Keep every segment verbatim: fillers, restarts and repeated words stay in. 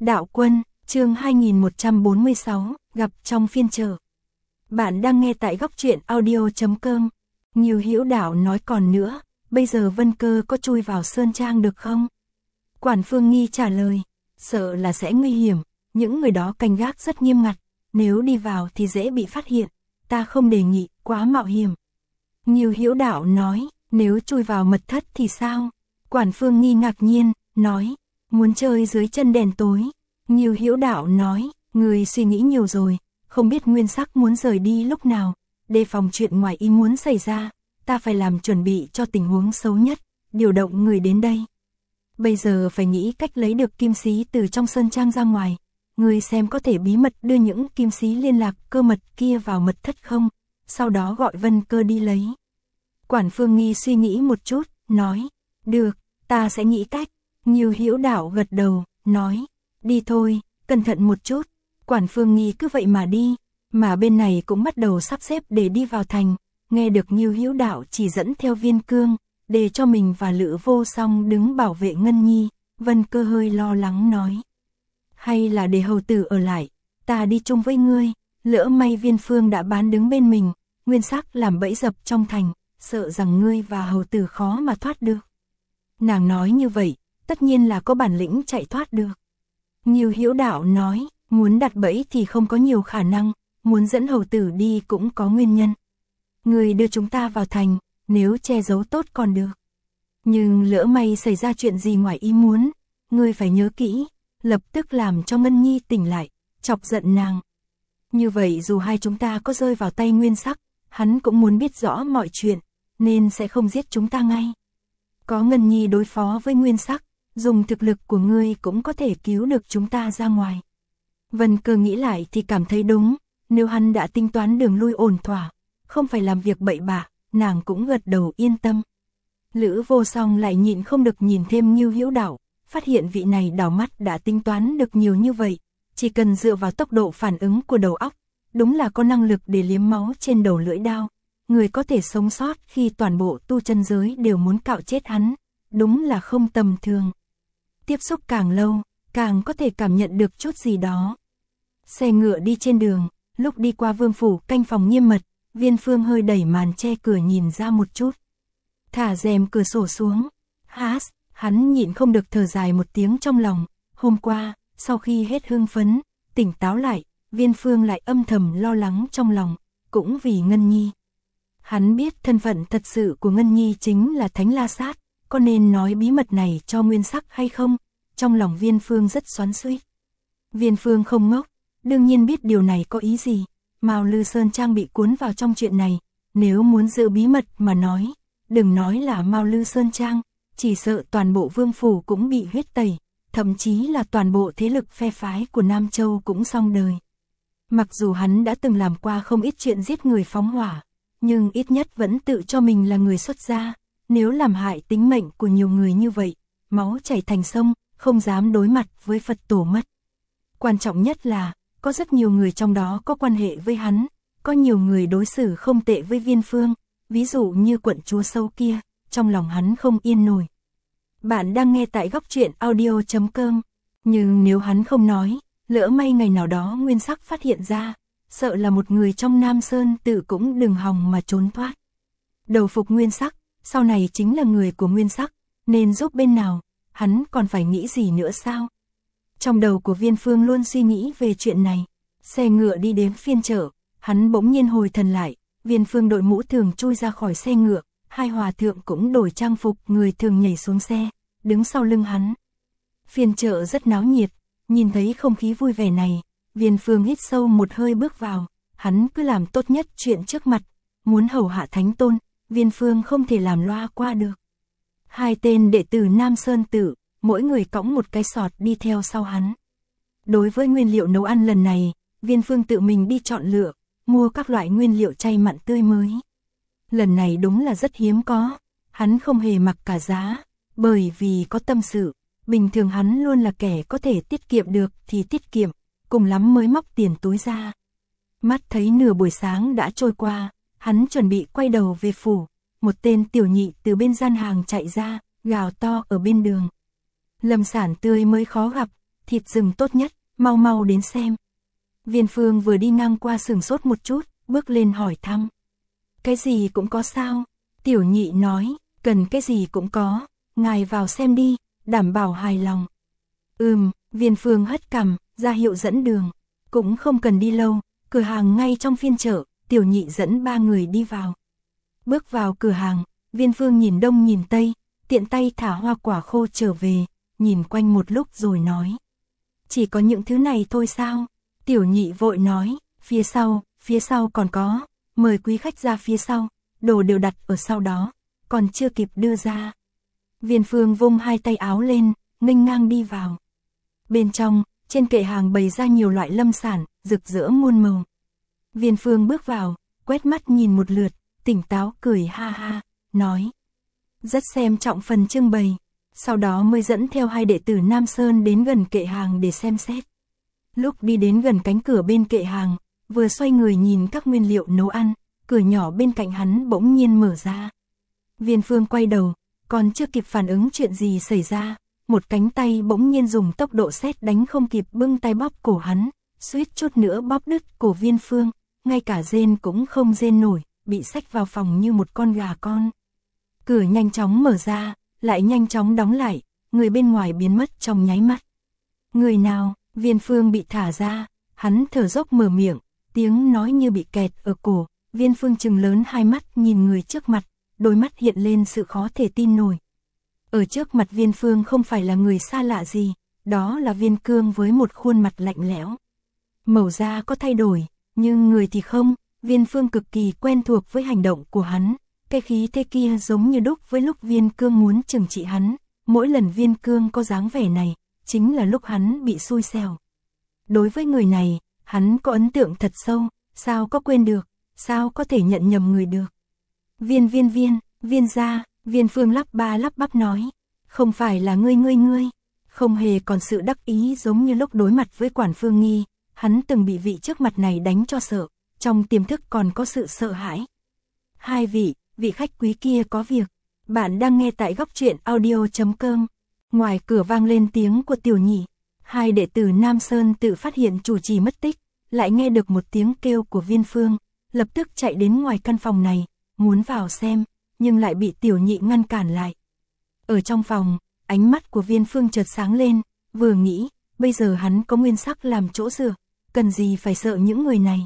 Đạo Quân, chương hai nghìn một trăm bốn mươi sáu, gặp trong phiên chợ. Bạn đang nghe tại góc truyện audio chấm com. Nhiều Hữu Đạo nói còn nữa, bây giờ Vân Cơ có chui vào Sơn Trang được không? Quản Phương Nghi trả lời, sợ là sẽ nguy hiểm, những người đó canh gác rất nghiêm ngặt, nếu đi vào thì dễ bị phát hiện, ta không đề nghị, quá mạo hiểm. Nhiều Hữu Đạo nói, nếu chui vào mật thất thì sao? Quản Phương Nghi ngạc nhiên, nói, muốn chơi dưới chân đèn tối. Nhiều Hữu Đạo nói, người suy nghĩ nhiều rồi, không biết Nguyên Sắc muốn rời đi lúc nào, đề phòng chuyện ngoài ý muốn xảy ra, ta phải làm chuẩn bị cho tình huống xấu nhất, điều động người đến đây. Bây giờ phải nghĩ cách lấy được kim xí từ trong Sơn Trang ra ngoài, người xem có thể bí mật đưa những kim xí liên lạc cơ mật kia vào mật thất không, sau đó gọi Vân Cơ đi lấy. Quản Phương Nghi suy nghĩ một chút, nói, được, ta sẽ nghĩ cách. Nhiều Hữu Đạo gật đầu, nói, đi thôi, cẩn thận một chút. Quản Phương Nghi cứ vậy mà đi, mà bên này cũng bắt đầu sắp xếp để đi vào thành, nghe được Nhiều Hữu Đạo chỉ dẫn theo Viên Cương, để cho mình và Lữ Vô Song đứng bảo vệ Ngân Nhi, Vân Cơ hơi lo lắng nói. Hay là để hầu tử ở lại, ta đi chung với ngươi, lỡ may Viên Phương đã bán đứng bên mình, Nguyên Sắc làm bẫy dập trong thành, sợ rằng ngươi và hầu tử khó mà thoát được. Nàng nói như vậy, tất nhiên là có bản lĩnh chạy thoát được. Nhiều Hữu Đạo nói, muốn đặt bẫy thì không có nhiều khả năng, muốn dẫn hầu tử đi cũng có nguyên nhân. Người đưa chúng ta vào thành, nếu che giấu tốt còn được. Nhưng lỡ may xảy ra chuyện gì ngoài ý muốn, ngươi phải nhớ kỹ, lập tức làm cho Ngân Nhi tỉnh lại, chọc giận nàng. Như vậy dù hai chúng ta có rơi vào tay Nguyên Sắc, hắn cũng muốn biết rõ mọi chuyện, nên sẽ không giết chúng ta ngay. Có Ngân Nhi đối phó với Nguyên Sắc, dùng thực lực của ngươi cũng có thể cứu được chúng ta ra ngoài. Vân Cơ nghĩ lại thì cảm thấy đúng, nếu hắn đã tính toán đường lui ổn thỏa, không phải làm việc bậy bạ, nàng cũng gật đầu yên tâm. Lữ Vô Song lại nhịn không được nhìn thêm Nhiều Hữu Đạo, phát hiện vị này đảo mắt đã tính toán được nhiều như vậy, chỉ cần dựa vào tốc độ phản ứng của đầu óc, đúng là có năng lực để liếm máu trên đầu lưỡi đao. Người có thể sống sót khi toàn bộ tu chân giới đều muốn cạo chết hắn, đúng là không tầm thường. Tiếp xúc càng lâu, càng có thể cảm nhận được chút gì đó. Xe ngựa đi trên đường, lúc đi qua vương phủ canh phòng nghiêm mật, Viên Phương hơi đẩy màn che cửa nhìn ra một chút. Thả rèm cửa sổ xuống. Hás, hắn nhịn không được thở dài một tiếng trong lòng. Hôm qua, sau khi hết hưng phấn, tỉnh táo lại, Viên Phương lại âm thầm lo lắng trong lòng, cũng vì Ngân Nhi. Hắn biết thân phận thật sự của Ngân Nhi chính là Thánh La Sát, có nên nói bí mật này cho Nguyên Sắc hay không? Trong lòng Viên Phương rất xoắn xuýt. Viên Phương không ngốc, đương nhiên biết điều này có ý gì. Mao Lư Sơn Trang bị cuốn vào trong chuyện này, nếu muốn giữ bí mật mà nói, đừng nói là Mao Lư Sơn Trang, chỉ sợ toàn bộ vương phủ cũng bị huyết tẩy, thậm chí là toàn bộ thế lực phe phái của Nam Châu cũng xong đời. Mặc dù hắn đã từng làm qua không ít chuyện giết người phóng hỏa, nhưng ít nhất vẫn tự cho mình là người xuất gia, nếu làm hại tính mệnh của nhiều người như vậy, máu chảy thành sông, không dám đối mặt với Phật tổ mất. Quan trọng nhất là, có rất nhiều người trong đó có quan hệ với hắn, có nhiều người đối xử không tệ với Viên Phương, ví dụ như quận chúa sâu kia, trong lòng hắn không yên nổi. Bạn đang nghe tại góc truyện audio chấm com, nhưng nếu hắn không nói, lỡ may ngày nào đó Nguyên Sắc phát hiện ra, sợ là một người trong Nam Sơn Tự cũng đừng hòng mà trốn thoát. Đầu phục Nguyên Sắc, sau này chính là người của Nguyên Sắc, nên giúp bên nào, hắn còn phải nghĩ gì nữa sao? Trong đầu của Viên Phương luôn suy nghĩ về chuyện này. Xe ngựa đi đến phiên chợ, hắn bỗng nhiên hồi thần lại, Viên Phương đội mũ thường chui ra khỏi xe ngựa, hai hòa thượng cũng đổi trang phục người thường nhảy xuống xe, đứng sau lưng hắn. Phiên chợ rất náo nhiệt, nhìn thấy không khí vui vẻ này, Viên Phương hít sâu một hơi bước vào, hắn cứ làm tốt nhất chuyện trước mặt, muốn hầu hạ Thánh Tôn, Viên Phương không thể làm loa qua được. Hai tên đệ tử Nam Sơn Tự, mỗi người cõng một cái sọt đi theo sau hắn. Đối với nguyên liệu nấu ăn lần này, Viên Phương tự mình đi chọn lựa, mua các loại nguyên liệu chay mặn tươi mới. Lần này đúng là rất hiếm có, hắn không hề mặc cả giá, bởi vì có tâm sự, bình thường hắn luôn là kẻ có thể tiết kiệm được thì tiết kiệm, cùng lắm mới móc tiền túi ra. Mắt thấy nửa buổi sáng đã trôi qua, hắn chuẩn bị quay đầu về phủ, một tên tiểu nhị từ bên gian hàng chạy ra, gào to ở bên đường. Lâm sản tươi mới khó gặp, thịt rừng tốt nhất, mau mau đến xem. Viên Phương vừa đi ngang qua sửng sốt một chút, bước lên hỏi thăm. Cái gì cũng có sao? Tiểu nhị nói, cần cái gì cũng có, ngài vào xem đi, đảm bảo hài lòng. Ừm, Viên Phương hất cằm, ra hiệu dẫn đường. Cũng không cần đi lâu, cửa hàng ngay trong phiên chợ, tiểu nhị dẫn ba người đi vào. Bước vào cửa hàng, Viên Phương nhìn đông nhìn tây, tiện tay thả hoa quả khô trở về, nhìn quanh một lúc rồi nói. Chỉ có những thứ này thôi sao? Tiểu nhị vội nói, phía sau, phía sau còn có, mời quý khách ra phía sau, đồ đều đặt ở sau đó, còn chưa kịp đưa ra. Viên Phương vung hai tay áo lên, nghênh ngang đi vào. Bên trong, trên kệ hàng bày ra nhiều loại lâm sản, rực rỡ muôn màu. Viên Phương bước vào, quét mắt nhìn một lượt, tỉnh táo cười ha ha, nói. Rất xem trọng phần trưng bày. Sau đó mới dẫn theo hai đệ tử Nam Sơn đến gần kệ hàng để xem xét. Lúc đi đến gần cánh cửa bên kệ hàng, vừa xoay người nhìn các nguyên liệu nấu ăn, cửa nhỏ bên cạnh hắn bỗng nhiên mở ra. Viên Phương quay đầu, còn chưa kịp phản ứng chuyện gì xảy ra, một cánh tay bỗng nhiên dùng tốc độ sét đánh không kịp bưng tay bóp cổ hắn, suýt chút nữa bóp đứt cổ Viên Phương, ngay cả rên cũng không rên nổi, bị xách vào phòng như một con gà con. Cửa nhanh chóng mở ra, lại nhanh chóng đóng lại, người bên ngoài biến mất trong nháy mắt. Người nào? Viên Phương bị thả ra, hắn thở dốc mở miệng, tiếng nói như bị kẹt ở cổ, Viên Phương trừng lớn hai mắt nhìn người trước mặt, đôi mắt hiện lên sự khó thể tin nổi. Ở trước mặt Viên Phương không phải là người xa lạ gì, đó là Viên Cương với một khuôn mặt lạnh lẽo. Màu da có thay đổi, nhưng người thì không, Viên Phương cực kỳ quen thuộc với hành động của hắn. Cái khí thế kia giống như đúc với lúc Viên Cương muốn trừng trị hắn, mỗi lần Viên Cương có dáng vẻ này, chính là lúc hắn bị xui xẻo. Đối với người này, hắn có ấn tượng thật sâu, sao có quên được, sao có thể nhận nhầm người được. Viên viên viên, Viên gia, Viên Phương lắp ba lắp bắp nói, không phải là ngươi ngươi ngươi, không hề còn sự đắc ý giống như lúc đối mặt với Quản Phương Nghi, hắn từng bị vị trước mặt này đánh cho sợ, trong tiềm thức còn có sự sợ hãi. Hai vị, vị khách quý kia có việc, bạn đang nghe tại góc truyện audio chấm com. Ngoài cửa vang lên tiếng của tiểu nhị, hai đệ tử Nam Sơn tự phát hiện chủ trì mất tích, lại nghe được một tiếng kêu của Viên Phương, lập tức chạy đến ngoài căn phòng này, muốn vào xem, nhưng lại bị tiểu nhị ngăn cản lại. Ở trong phòng, ánh mắt của Viên Phương chợt sáng lên, vừa nghĩ, bây giờ hắn có nguyên sắc làm chỗ dựa, cần gì phải sợ những người này.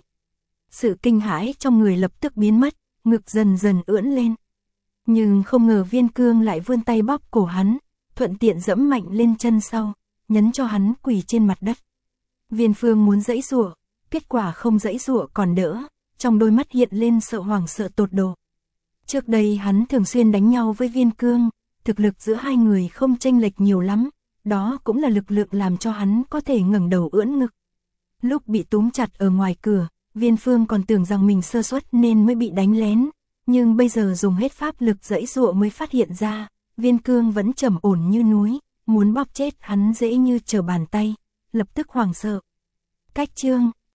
Sự kinh hãi trong người lập tức biến mất, ngực dần dần ưỡn lên. Nhưng không ngờ Viên Cương lại vươn tay bóp cổ hắn, thuận tiện dẫm mạnh lên chân sau, nhấn cho hắn quỳ trên mặt đất. Viên Phương muốn giãy giụa, kết quả không giãy giụa còn đỡ, trong đôi mắt hiện lên sợ hoảng sợ tột độ. Trước đây hắn thường xuyên đánh nhau với Viên Cương, thực lực giữa hai người không chênh lệch nhiều lắm, đó cũng là lực lượng làm cho hắn có thể ngẩng đầu ưỡn ngực. Lúc bị túm chặt ở ngoài cửa, Viên Phương còn tưởng rằng mình sơ suất nên mới bị đánh lén, nhưng bây giờ dùng hết pháp lực giãy giụa mới phát hiện ra, Viên Cương vẫn trầm ổn như núi, muốn bóp chết hắn dễ như trở bàn tay, lập tức hoảng sợ. Cách chương